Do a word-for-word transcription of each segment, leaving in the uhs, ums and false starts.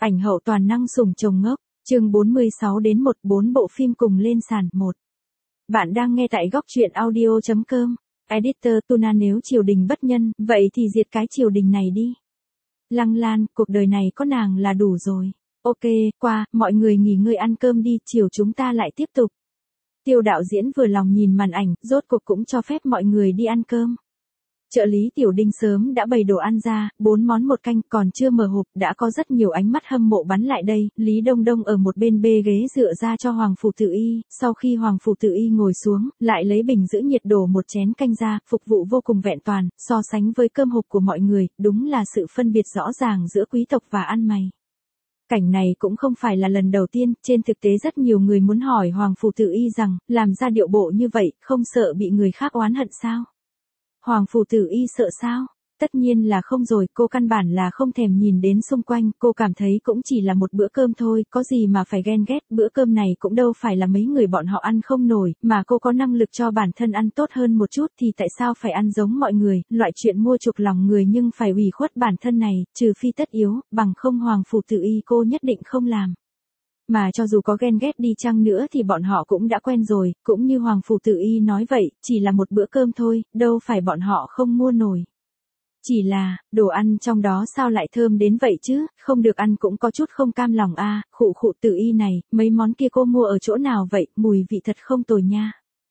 Ảnh hậu toàn năng sủng chồng ngốc, chương bốn mươi sáu đến một bốn bộ phim cùng lên sàn. Một. Bạn đang nghe tại góc truyện audio chấm com. Editor Tuna nếu triều đình bất nhân, vậy thì diệt cái triều đình này đi. Lăng Lan, cuộc đời này có nàng là đủ rồi. Ok, qua, mọi người nghỉ ngơi ăn cơm đi, chiều chúng ta lại tiếp tục. Tiêu đạo diễn vừa lòng nhìn màn ảnh, rốt cuộc cũng cho phép mọi người đi ăn cơm. Trợ lý Tiểu Đinh sớm đã bày đồ ăn ra, bốn món một canh, còn chưa mở hộp, đã có rất nhiều ánh mắt hâm mộ bắn lại đây. Lý Đông Đông ở một bên bê ghế dựa ra cho Hoàng Phủ Tử Y, sau khi Hoàng Phủ Tử Y ngồi xuống, lại lấy bình giữ nhiệt đổ một chén canh ra, phục vụ vô cùng vẹn toàn, so sánh với cơm hộp của mọi người, đúng là sự phân biệt rõ ràng giữa quý tộc và ăn mày. Cảnh này cũng không phải là lần đầu tiên, trên thực tế rất nhiều người muốn hỏi Hoàng Phủ Tử Y rằng, làm ra điệu bộ như vậy, không sợ bị người khác oán hận sao? Hoàng Phủ Tử Y sợ sao? Tất nhiên là không rồi, cô căn bản là không thèm nhìn đến xung quanh, cô cảm thấy cũng chỉ là một bữa cơm thôi, có gì mà phải ghen ghét, bữa cơm này cũng đâu phải là mấy người bọn họ ăn không nổi, mà cô có năng lực cho bản thân ăn tốt hơn một chút thì tại sao phải ăn giống mọi người, loại chuyện mua chuộc lòng người nhưng phải ủy khuất bản thân này, trừ phi tất yếu, bằng không Hoàng Phủ Tử Y cô nhất định không làm. Mà cho dù có ghen ghét đi chăng nữa thì bọn họ cũng đã quen rồi, cũng như Hoàng Phủ Tử Y nói vậy, chỉ là một bữa cơm thôi, đâu phải bọn họ không mua nổi. Chỉ là, đồ ăn trong đó sao lại thơm đến vậy chứ, không được ăn cũng có chút không cam lòng a. À, khụ khụ Tử Y này, mấy món kia cô mua ở chỗ nào vậy, mùi vị thật không tồi nha.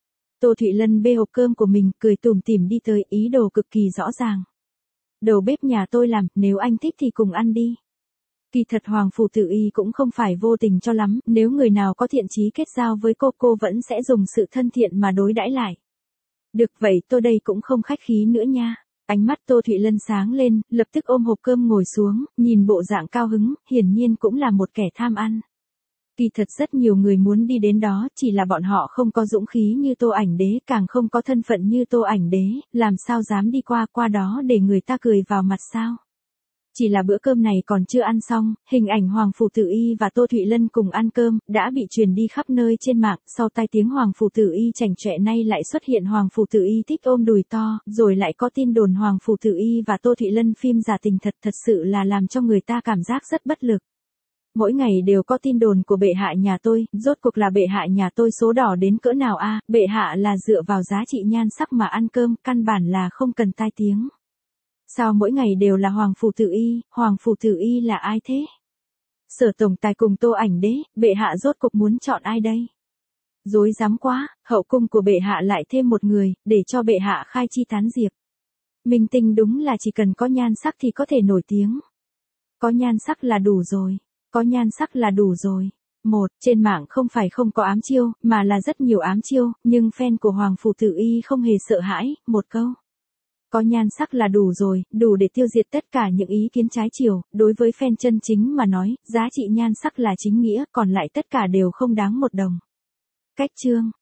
Tô Thụy Lân bê hộp cơm của mình, cười tủm tỉm đi tới, ý đồ cực kỳ rõ ràng. Đầu bếp nhà tôi làm, nếu anh thích thì cùng ăn đi. Kỳ thật Hoàng Phủ Tử Y cũng không phải vô tình cho lắm, nếu người nào có thiện chí kết giao với cô, cô vẫn sẽ dùng sự thân thiện mà đối đãi lại. Được vậy tôi đây cũng không khách khí nữa nha. Ánh mắt Tô Thụy Lân sáng lên, lập tức ôm hộp cơm ngồi xuống, nhìn bộ dạng cao hứng, hiển nhiên cũng là một kẻ tham ăn. Kỳ thật rất nhiều người muốn đi đến đó, chỉ là bọn họ không có dũng khí như Tô Ảnh Đế, càng không có thân phận như Tô Ảnh Đế, làm sao dám đi qua qua đó để người ta cười vào mặt sao. Chỉ là bữa cơm này còn chưa ăn xong, hình ảnh Hoàng Phủ Tử Y và Tô Thụy Lân cùng ăn cơm, đã bị truyền đi khắp nơi trên mạng, sau tai tiếng Hoàng Phủ Tử Y chảnh chọe nay lại xuất hiện Hoàng Phủ Tử Y thích ôm đùi to, rồi lại có tin đồn Hoàng Phủ Tử Y và Tô Thụy Lân phim giả tình thật thật sự là làm cho người ta cảm giác rất bất lực. Mỗi ngày đều có tin đồn của bệ hạ nhà tôi, rốt cuộc là bệ hạ nhà tôi số đỏ đến cỡ nào a? À, bệ hạ là dựa vào giá trị nhan sắc mà ăn cơm, căn bản là không cần tai tiếng. Sao mỗi ngày đều là Hoàng Phủ Tử Y, Hoàng Phủ Tử Y là ai thế? Sở tổng tài cùng Tô Ảnh Đế, bệ hạ rốt cuộc muốn chọn ai đây? Dối dám quá, hậu cung của bệ hạ lại thêm một người, để cho bệ hạ khai chi tán diệp. Minh tinh đúng là chỉ cần có nhan sắc thì có thể nổi tiếng. Có nhan sắc là đủ rồi, có nhan sắc là đủ rồi. Một, trên mạng không phải không có ám chiêu, mà là rất nhiều ám chiêu, nhưng fan của Hoàng Phủ Tử Y không hề sợ hãi, một câu. Có nhan sắc là đủ rồi, đủ để tiêu diệt tất cả những ý kiến trái chiều, đối với fan chân chính mà nói, giá trị nhan sắc là chính nghĩa, còn lại tất cả đều không đáng một đồng. Cách chương,